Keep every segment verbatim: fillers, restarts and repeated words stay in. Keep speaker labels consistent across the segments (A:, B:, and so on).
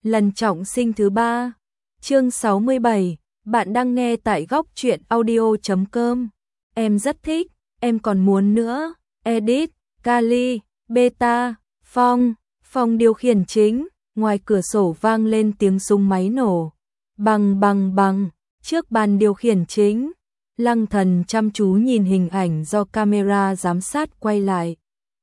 A: Lần trọng sinh thứ ba. Chương sáu mươi bảy, bạn đang nghe tại góc truyện audio chấm com. Em rất thích, em còn muốn nữa. Edit, Kali, Beta, Phong, Phong điều khiển chính, ngoài cửa sổ vang lên tiếng súng máy nổ. Bằng bằng bằng, trước bàn điều khiển chính, Lăng Thần chăm chú nhìn hình ảnh do camera giám sát quay lại.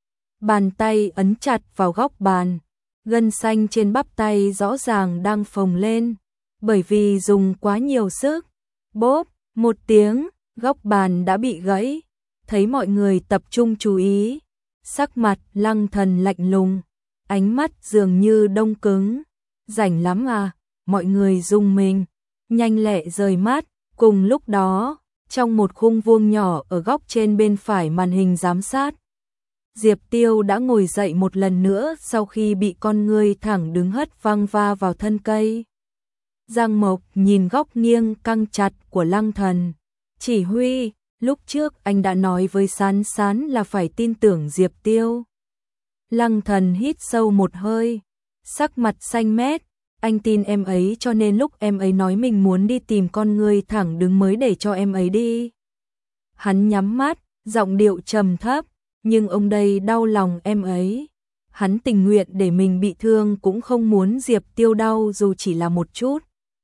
A: Bàn tay ấn chặt vào góc bàn, gân xanh trên bắp tay rõ ràng đang phồng lên, bởi vì dùng quá nhiều sức. Bốp, một tiếng, góc bàn đã bị gãy. Thấy mọi người tập trung chú ý, sắc mặt Lăng Thần lạnh lùng, ánh mắt dường như đông cứng. Rảnh lắm à? Mọi người rùng mình, nhanh lẹ rời mắt. Cùng lúc đó, trong một khung vuông nhỏ ở góc trên bên phải màn hình giám sát, Diệp Tiêu đã ngồi dậy một lần nữa sau khi bị con ngươi thẳng đứng hất văng va vào thân cây. Giang Mộc nhìn góc nghiêng căng chặt của Lăng Thần. Chỉ huy, lúc trước anh đã nói với Sán Sán là phải tin tưởng Diệp Tiêu. Lăng Thần hít sâu một hơi, sắc mặt xanh mét. Anh tin em ấy cho nên lúc em ấy nói mình muốn đi tìm con ngươi thẳng đứng mới để cho em ấy đi. Hắn nhắm mắt, giọng điệu trầm thấp, nhưng ông đây đau lòng em ấy. Hắn tình nguyện để mình bị thương cũng không muốn Diệp Tiêu đau dù chỉ là một chút.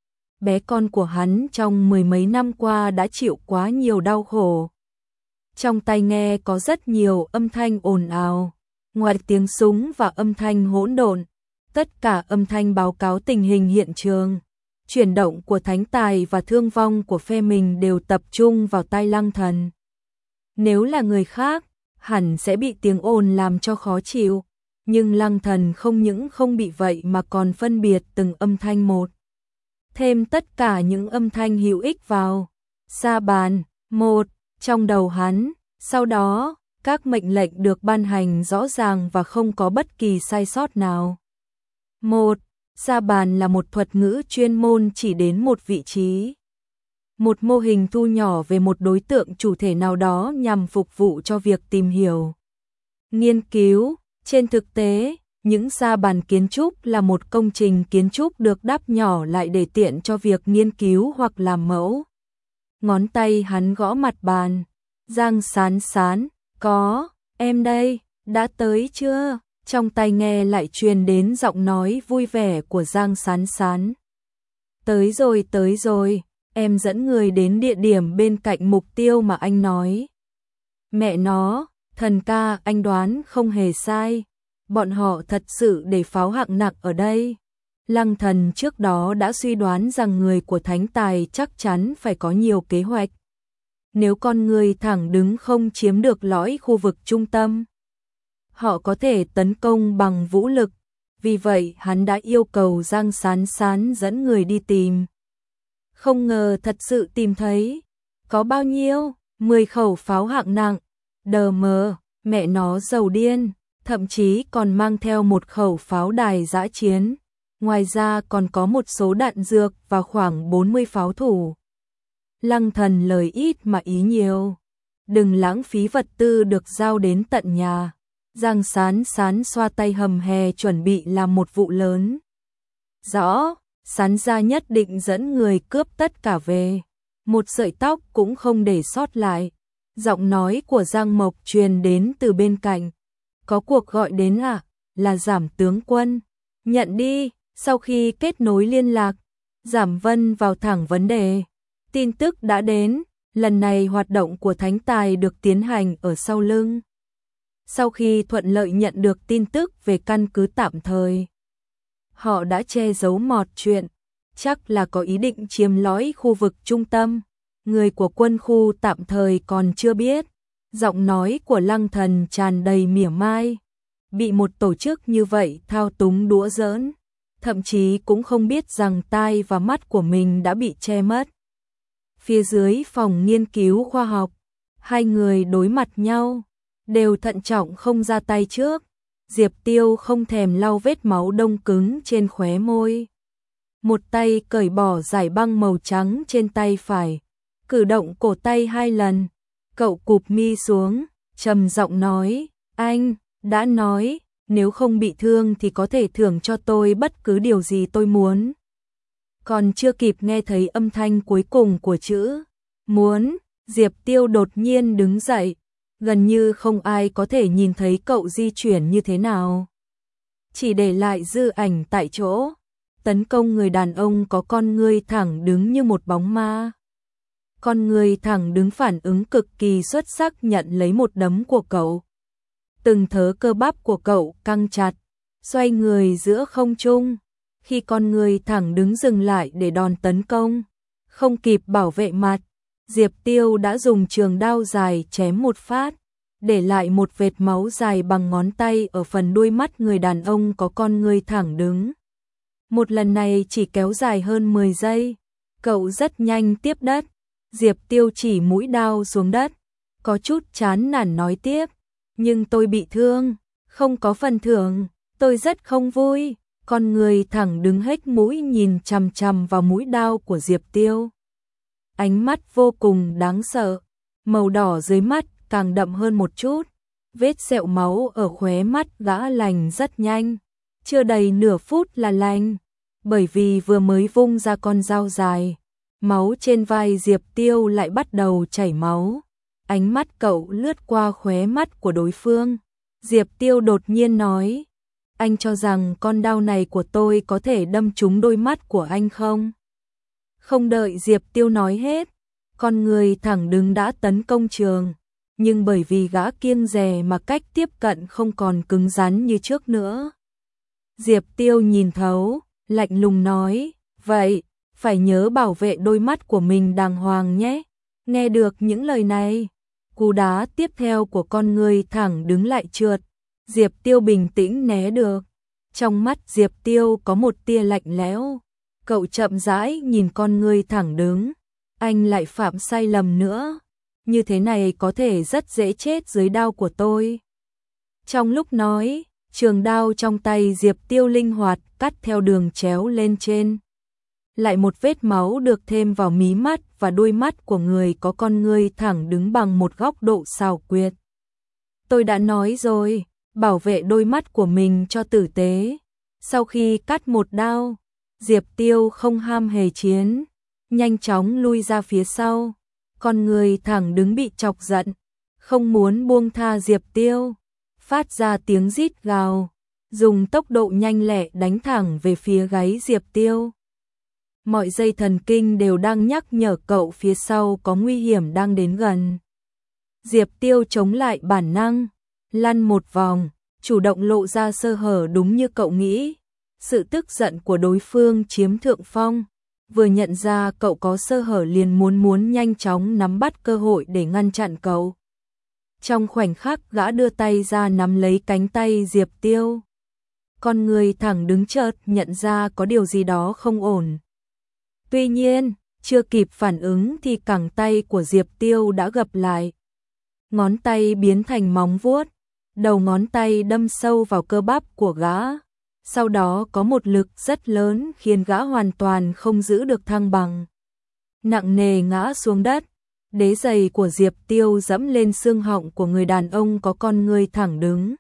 A: Bé con của hắn trong mười mấy năm qua đã chịu quá nhiều đau khổ. Trong tai nghe có rất nhiều âm thanh ồn ào, ngoài tiếng súng và âm thanh hỗn độn, tất cả âm thanh báo cáo tình hình hiện trường, chuyển động của thánh tài và thương vong của phe mình đều tập trung vào tai Lăng Thần. Nếu là người khác, hẳn sẽ bị tiếng ồn làm cho khó chịu, nhưng Lăng Thần không những không bị vậy mà còn phân biệt từng âm thanh một. Thêm tất cả những âm thanh hữu ích vào. Sa bàn, một, trong đầu hắn, sau đó, các mệnh lệnh được ban hành rõ ràng và không có bất kỳ sai sót nào. Một, sa bàn là một thuật ngữ chuyên môn chỉ đến một vị trí. Một mô hình thu nhỏ về một đối tượng chủ thể nào đó nhằm phục vụ cho việc tìm hiểu, nghiên cứu. Trên thực tế, những sa bàn kiến trúc là một công trình kiến trúc được đắp nhỏ lại để tiện cho việc nghiên cứu hoặc làm mẫu. Ngón tay hắn gõ mặt bàn. Giang Sán Sán, có, em đây, đã tới chưa? Trong tai nghe lại truyền đến giọng nói vui vẻ của Giang Sán Sán. Tới rồi, tới rồi, em dẫn người đến địa điểm bên cạnh mục tiêu mà anh nói. Mẹ nó, thần ca, anh đoán không hề sai. Bọn họ thật sự để pháo hạng nặng ở đây. Lăng Thần trước đó đã suy đoán rằng người của thánh tài chắc chắn phải có nhiều kế hoạch. Nếu con người thẳng đứng không chiếm được lõi khu vực trung tâm, họ có thể tấn công bằng vũ lực. Vì vậy hắn đã yêu cầu Giang Sán Sán dẫn người đi tìm. Không ngờ thật sự tìm thấy. Có bao nhiêu? mười khẩu pháo hạng nặng. Đờ mờ, mẹ nó giàu điên. Thậm chí còn mang theo một khẩu pháo đài dã chiến. Ngoài ra còn có một số đạn dược và khoảng bốn mươi pháo thủ. Lăng Thần lời ít mà ý nhiều. Đừng lãng phí vật tư được giao đến tận nhà. Giang Sán Sán xoa tay hầm hè chuẩn bị làm một vụ lớn. Rõ, Sán gia nhất định dẫn người cướp tất cả về. Một sợi tóc cũng không để sót lại. Giọng nói của Giang Mộc truyền đến từ bên cạnh. Có cuộc gọi đến à? Là Giảm tướng quân. Nhận đi. Sau khi kết nối liên lạc, Giảm Vân vào thẳng vấn đề. Tin tức đã đến. Lần này hoạt động của thánh tài được tiến hành ở sau lưng. Sau khi thuận lợi nhận được tin tức về căn cứ tạm thời, họ đã che giấu mọt chuyện. Chắc là có ý định chiếm lõi khu vực trung tâm. Người của quân khu tạm thời còn chưa biết. Giọng nói của Lăng Thần tràn đầy mỉa mai. Bị một tổ chức như vậy thao túng đùa giỡn, thậm chí cũng không biết rằng tai và mắt của mình đã bị che mất. Phía dưới phòng nghiên cứu khoa học, hai người đối mặt nhau, đều thận trọng không ra tay trước. Diệp Tiêu không thèm lau vết máu đông cứng trên khóe môi. Một tay cởi bỏ dải băng màu trắng trên tay phải, cử động cổ tay hai lần. Cậu cụp mi xuống, trầm giọng nói, anh, đã nói, nếu không bị thương thì có thể thưởng cho tôi bất cứ điều gì tôi muốn. Còn chưa kịp nghe thấy âm thanh cuối cùng của chữ muốn, Diệp Tiêu đột nhiên đứng dậy, gần như không ai có thể nhìn thấy cậu di chuyển như thế nào. Chỉ để lại dư ảnh tại chỗ, tấn công người đàn ông có con ngươi thẳng đứng như một bóng ma. Con người thẳng đứng phản ứng cực kỳ xuất sắc nhận lấy một đấm của cậu. Từng thớ cơ bắp của cậu căng chặt, xoay người giữa không trung. Khi con người thẳng đứng dừng lại để đòn tấn công, không kịp bảo vệ mặt, Diệp Tiêu đã dùng trường đao dài chém một phát, để lại một vệt máu dài bằng ngón tay ở phần đuôi mắt người đàn ông có con người thẳng đứng. Một lần này chỉ kéo dài hơn mười giây, cậu rất nhanh tiếp đất. Diệp Tiêu chỉ mũi đao xuống đất, có chút chán nản nói tiếp, nhưng tôi bị thương, không có phần thưởng, tôi rất không vui. Con người thẳng đứng hết mũi nhìn chằm chằm vào mũi đao của Diệp Tiêu. Ánh mắt vô cùng đáng sợ, màu đỏ dưới mắt càng đậm hơn một chút, vết sẹo máu ở khóe mắt gã lành rất nhanh, chưa đầy nửa phút là lành, bởi vì vừa mới vung ra con dao dài. Máu trên vai Diệp Tiêu lại bắt đầu chảy máu. Ánh mắt cậu lướt qua khóe mắt của đối phương. Diệp Tiêu đột nhiên nói, anh cho rằng con đao này của tôi có thể đâm trúng đôi mắt của anh không? Không đợi Diệp Tiêu nói hết, con người thẳng đứng đã tấn công trường, nhưng bởi vì gã kiêng dè mà cách tiếp cận không còn cứng rắn như trước nữa. Diệp Tiêu nhìn thấu, lạnh lùng nói, vậy, phải nhớ bảo vệ đôi mắt của mình đàng hoàng nhé. Nghe được những lời này, cú đá tiếp theo của con người thẳng đứng lại trượt. Diệp Tiêu bình tĩnh né được. Trong mắt Diệp Tiêu có một tia lạnh lẽo. Cậu chậm rãi nhìn con người thẳng đứng. Anh lại phạm sai lầm nữa. Như thế này có thể rất dễ chết dưới đao của tôi. Trong lúc nói, trường đao trong tay Diệp Tiêu linh hoạt cắt theo đường chéo lên trên. Lại một vết máu được thêm vào mí mắt và đuôi mắt của người có con ngươi thẳng đứng bằng một góc độ xảo quyệt. Tôi đã nói rồi, bảo vệ đôi mắt của mình cho tử tế. Sau khi cắt một đao, Diệp Tiêu không ham hề chiến, nhanh chóng lui ra phía sau. Con người thẳng đứng bị chọc giận, không muốn buông tha Diệp Tiêu, phát ra tiếng rít gào, dùng tốc độ nhanh lẹ đánh thẳng về phía gáy Diệp Tiêu. Mọi dây thần kinh đều đang nhắc nhở cậu phía sau có nguy hiểm đang đến gần. Diệp Tiêu chống lại bản năng, lăn một vòng, chủ động lộ ra sơ hở đúng như cậu nghĩ. Sự tức giận của đối phương chiếm thượng phong, vừa nhận ra cậu có sơ hở liền muốn muốn nhanh chóng nắm bắt cơ hội để ngăn chặn cậu. Trong khoảnh khắc gã đưa tay ra nắm lấy cánh tay Diệp Tiêu. Con người thẳng đứng chợt nhận ra có điều gì đó không ổn. Tuy nhiên, chưa kịp phản ứng thì cẳng tay của Diệp Tiêu đã gập lại. Ngón tay biến thành móng vuốt, đầu ngón tay đâm sâu vào cơ bắp của gã. Sau đó có một lực rất lớn khiến gã hoàn toàn không giữ được thăng bằng. Nặng nề ngã xuống đất, đế giày của Diệp Tiêu dẫm lên xương họng của người đàn ông có con người thẳng đứng.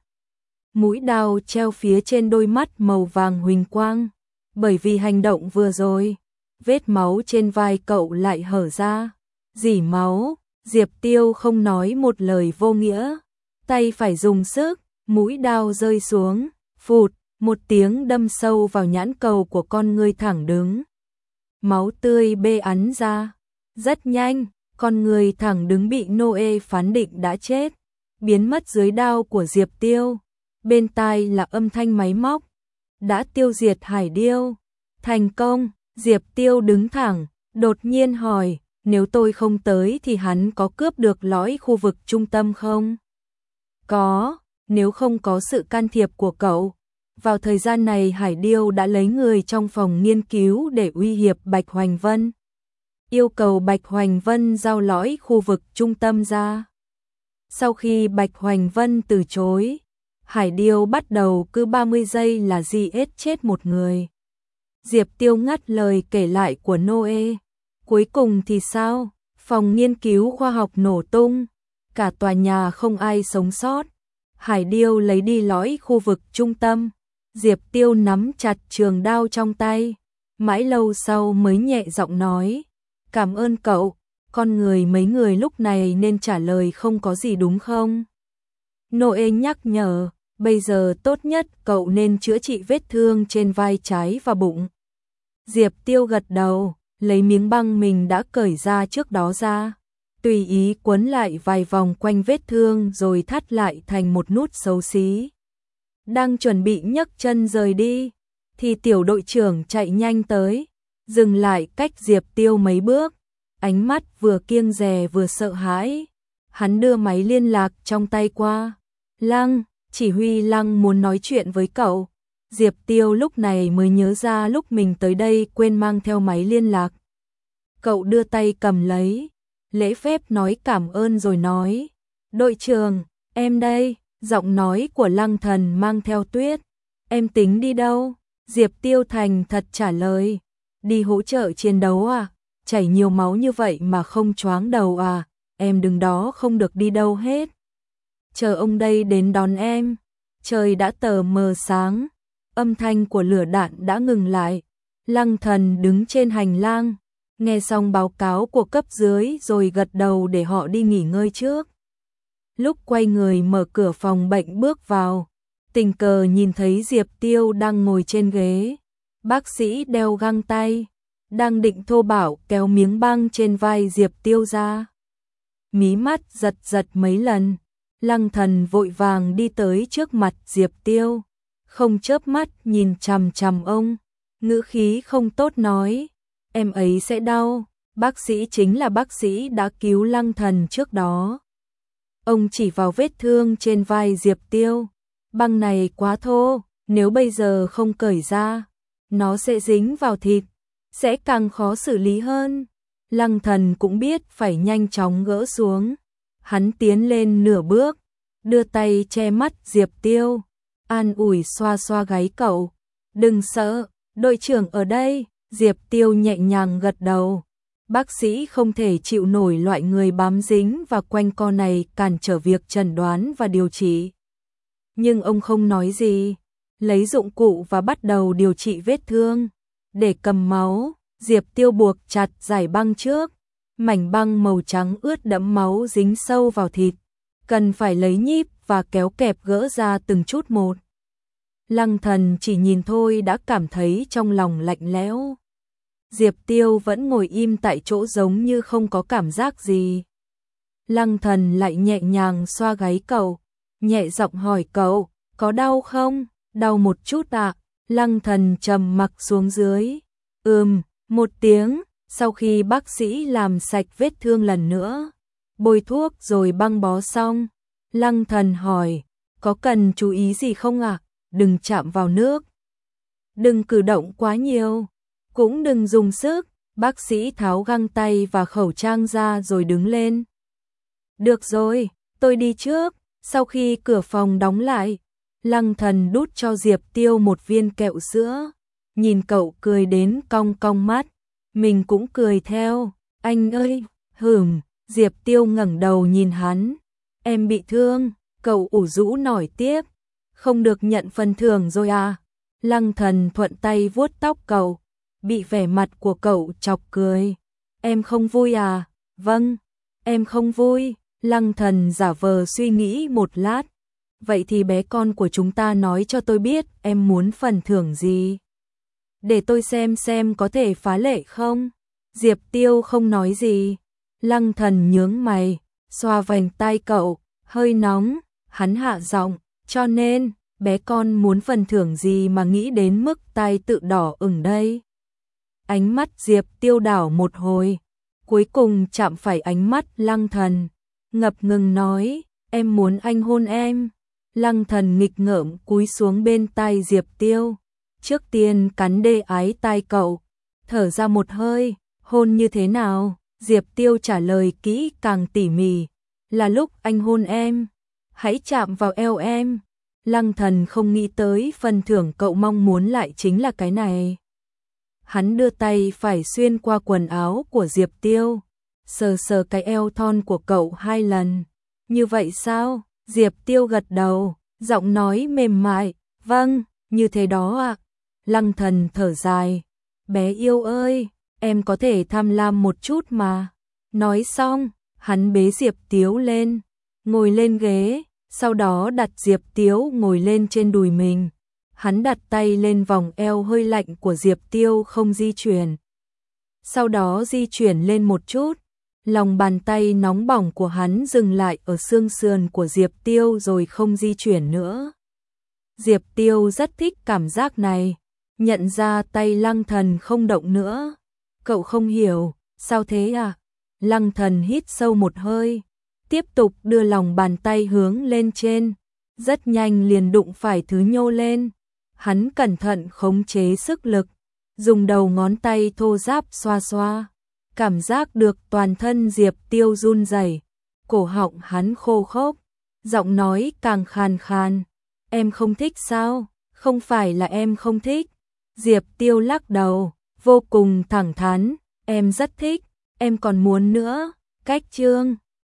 A: Mũi đao treo phía trên đôi mắt màu vàng huỳnh quang, bởi vì hành động vừa rồi. Vết máu trên vai cậu lại hở ra, rỉ máu, Diệp Tiêu không nói một lời vô nghĩa, tay phải dùng sức, mũi đao rơi xuống, phụt, một tiếng đâm sâu vào nhãn cầu của con người thẳng đứng. Máu tươi bê ắn ra, rất nhanh, con người thẳng đứng bị Noe phán định đã chết, biến mất dưới đao của Diệp Tiêu. Bên tai là âm thanh máy móc, đã tiêu diệt hải điêu, thành công. Diệp Tiêu đứng thẳng, đột nhiên hỏi, nếu tôi không tới thì hắn có cướp được lõi khu vực trung tâm không? Có, nếu không có sự can thiệp của cậu. Vào thời gian này Hải Điêu đã lấy người trong phòng nghiên cứu để uy hiếp Bạch Hoành Vân. Yêu cầu Bạch Hoành Vân giao lõi khu vực trung tâm ra. Sau khi Bạch Hoành Vân từ chối, Hải Điêu bắt đầu cứ ba mươi giây là giết chết một người. Diệp Tiêu ngắt lời kể lại của Noe. Cuối cùng thì sao? Phòng nghiên cứu khoa học nổ tung, cả tòa nhà không ai sống sót. Hải Điêu lấy đi lõi khu vực trung tâm. Diệp Tiêu nắm chặt trường đao trong tay, mãi lâu sau mới nhẹ giọng nói, cảm ơn cậu, con người mấy người lúc này nên trả lời không có gì đúng không? Noe nhắc nhở, bây giờ tốt nhất cậu nên chữa trị vết thương trên vai trái và bụng. Diệp Tiêu gật đầu, lấy miếng băng mình đã cởi ra trước đó ra, tùy ý quấn lại vài vòng quanh vết thương rồi thắt lại thành một nút xấu xí. Đang chuẩn bị nhấc chân rời đi, thì tiểu đội trưởng chạy nhanh tới, dừng lại cách Diệp Tiêu mấy bước, ánh mắt vừa kiêng dè vừa sợ hãi. Hắn đưa máy liên lạc trong tay qua. Lăng, chỉ huy Lăng muốn nói chuyện với cậu. Diệp Tiêu lúc này mới nhớ ra lúc mình tới đây quên mang theo máy liên lạc. Cậu đưa tay cầm lấy, lễ phép nói cảm ơn rồi nói, đội trưởng, em đây. Giọng nói của Lăng Thần mang theo tuyết. Em tính đi đâu? Diệp Tiêu thành thật trả lời. Đi hỗ trợ chiến đấu à? Chảy nhiều máu như vậy mà không choáng đầu à? Em đứng đó không được đi đâu hết. Chờ ông đây đến đón em. Trời đã tờ mờ sáng. Âm thanh của lửa đạn đã ngừng lại. Lăng Thần đứng trên hành lang, nghe xong báo cáo của cấp dưới rồi gật đầu để họ đi nghỉ ngơi trước. Lúc quay người mở cửa phòng bệnh bước vào, tình cờ nhìn thấy Diệp Tiêu đang ngồi trên ghế. Bác sĩ đeo găng tay, đang định thô bạo kéo miếng băng trên vai Diệp Tiêu ra. Mí mắt giật giật mấy lần, Lăng Thần vội vàng đi tới trước mặt Diệp Tiêu, không chớp mắt nhìn chằm chằm ông, ngữ khí không tốt nói, em ấy sẽ đau. Bác sĩ chính là bác sĩ đã cứu Lăng Thần trước đó. Ông chỉ vào vết thương trên vai Diệp Tiêu, băng này quá thô, nếu bây giờ không cởi ra, nó sẽ dính vào thịt, sẽ càng khó xử lý hơn. Lăng Thần cũng biết phải nhanh chóng gỡ xuống. Hắn tiến lên nửa bước, đưa tay che mắt Diệp Tiêu, an ủi xoa xoa gáy cậu. Đừng sợ, đội trưởng ở đây. Diệp Tiêu nhẹ nhàng gật đầu. Bác sĩ không thể chịu nổi loại người bám dính và quanh co này cản trở việc chẩn đoán và điều trị. Nhưng ông không nói gì, lấy dụng cụ và bắt đầu điều trị vết thương. Để cầm máu, Diệp Tiêu buộc chặt dải băng trước. Mảnh băng màu trắng ướt đẫm máu dính sâu vào thịt, cần phải lấy nhíp và kéo kẹp gỡ ra từng chút một. Lăng Thần chỉ nhìn thôi đã cảm thấy trong lòng lạnh lẽo. Diệp Tiêu vẫn ngồi im tại chỗ giống như không có cảm giác gì. Lăng Thần lại nhẹ nhàng xoa gáy cậu, nhẹ giọng hỏi cậu, có đau không? Đau một chút ạ. À? Lăng Thần trầm mặc xuống dưới. Ừm, một tiếng. Sau khi bác sĩ làm sạch vết thương lần nữa, bôi thuốc rồi băng bó xong, Lăng Thần hỏi, có cần chú ý gì không ạ? À? Đừng chạm vào nước, đừng cử động quá nhiều, cũng đừng dùng sức. Bác sĩ tháo găng tay và khẩu trang ra rồi đứng lên. Được rồi, tôi đi trước. Sau khi cửa phòng đóng lại, Lăng Thần đút cho Diệp Tiêu một viên kẹo sữa, nhìn cậu cười đến cong cong mắt. Mình cũng cười theo. Anh ơi, hửm. Diệp Tiêu ngẩng đầu nhìn hắn. Em bị thương. Cậu ủ rũ nổi tiếp. Không được nhận phần thưởng rồi à? Lăng Thần thuận tay vuốt tóc cậu, bị vẻ mặt của cậu chọc cười. Em không vui à? Vâng, em không vui. Lăng Thần giả vờ suy nghĩ một lát. Vậy thì bé con của chúng ta nói cho tôi biết em muốn phần thưởng gì, để tôi xem xem có thể phá lệ không. Diệp Tiêu không nói gì. Lăng Thần nhướng mày, xoa vành tai cậu, hơi nóng. Hắn hạ giọng, cho nên, bé con muốn phần thưởng gì mà nghĩ đến mức tai tự đỏ ửng đây. Ánh mắt Diệp Tiêu đảo một hồi, cuối cùng chạm phải ánh mắt Lăng Thần, ngập ngừng nói, em muốn anh hôn em. Lăng Thần nghịch ngợm cúi xuống bên tai Diệp Tiêu, trước tiên cắn đê ái tai cậu, thở ra một hơi. Hôn như thế nào? Diệp Tiêu trả lời kỹ càng tỉ mỉ. Là lúc anh hôn em, hãy chạm vào eo em. Lăng Thần không nghĩ tới phần thưởng cậu mong muốn lại chính là cái này. Hắn đưa tay phải xuyên qua quần áo của Diệp Tiêu, sờ sờ cái eo thon của cậu hai lần. Như vậy sao? Diệp Tiêu gật đầu, giọng nói mềm mại, vâng, như thế đó ạ. Lăng Thần thở dài, bé yêu ơi, em có thể tham lam một chút mà. Nói xong, hắn bế Diệp Tiếu lên, ngồi lên ghế, sau đó đặt Diệp Tiếu ngồi lên trên đùi mình. Hắn đặt tay lên vòng eo hơi lạnh của Diệp Tiêu không di chuyển. Sau đó di chuyển lên một chút, lòng bàn tay nóng bỏng của hắn dừng lại ở xương sườn của Diệp Tiêu rồi không di chuyển nữa. Diệp Tiêu rất thích cảm giác này, nhận ra tay Lăng Thần không động nữa. Cậu không hiểu, sao thế à? Lăng Thần hít sâu một hơi, tiếp tục đưa lòng bàn tay hướng lên trên, rất nhanh liền đụng phải thứ nhô lên. Hắn cẩn thận khống chế sức lực, dùng đầu ngón tay thô ráp xoa xoa, cảm giác được toàn thân Diệp Tiêu run rẩy, cổ họng hắn khô khốc, giọng nói càng khàn khàn, em không thích sao? Không phải là em không thích. Diệp Tiêu lắc đầu, vô cùng thẳng thắn, em rất thích, em còn muốn nữa. Cách chương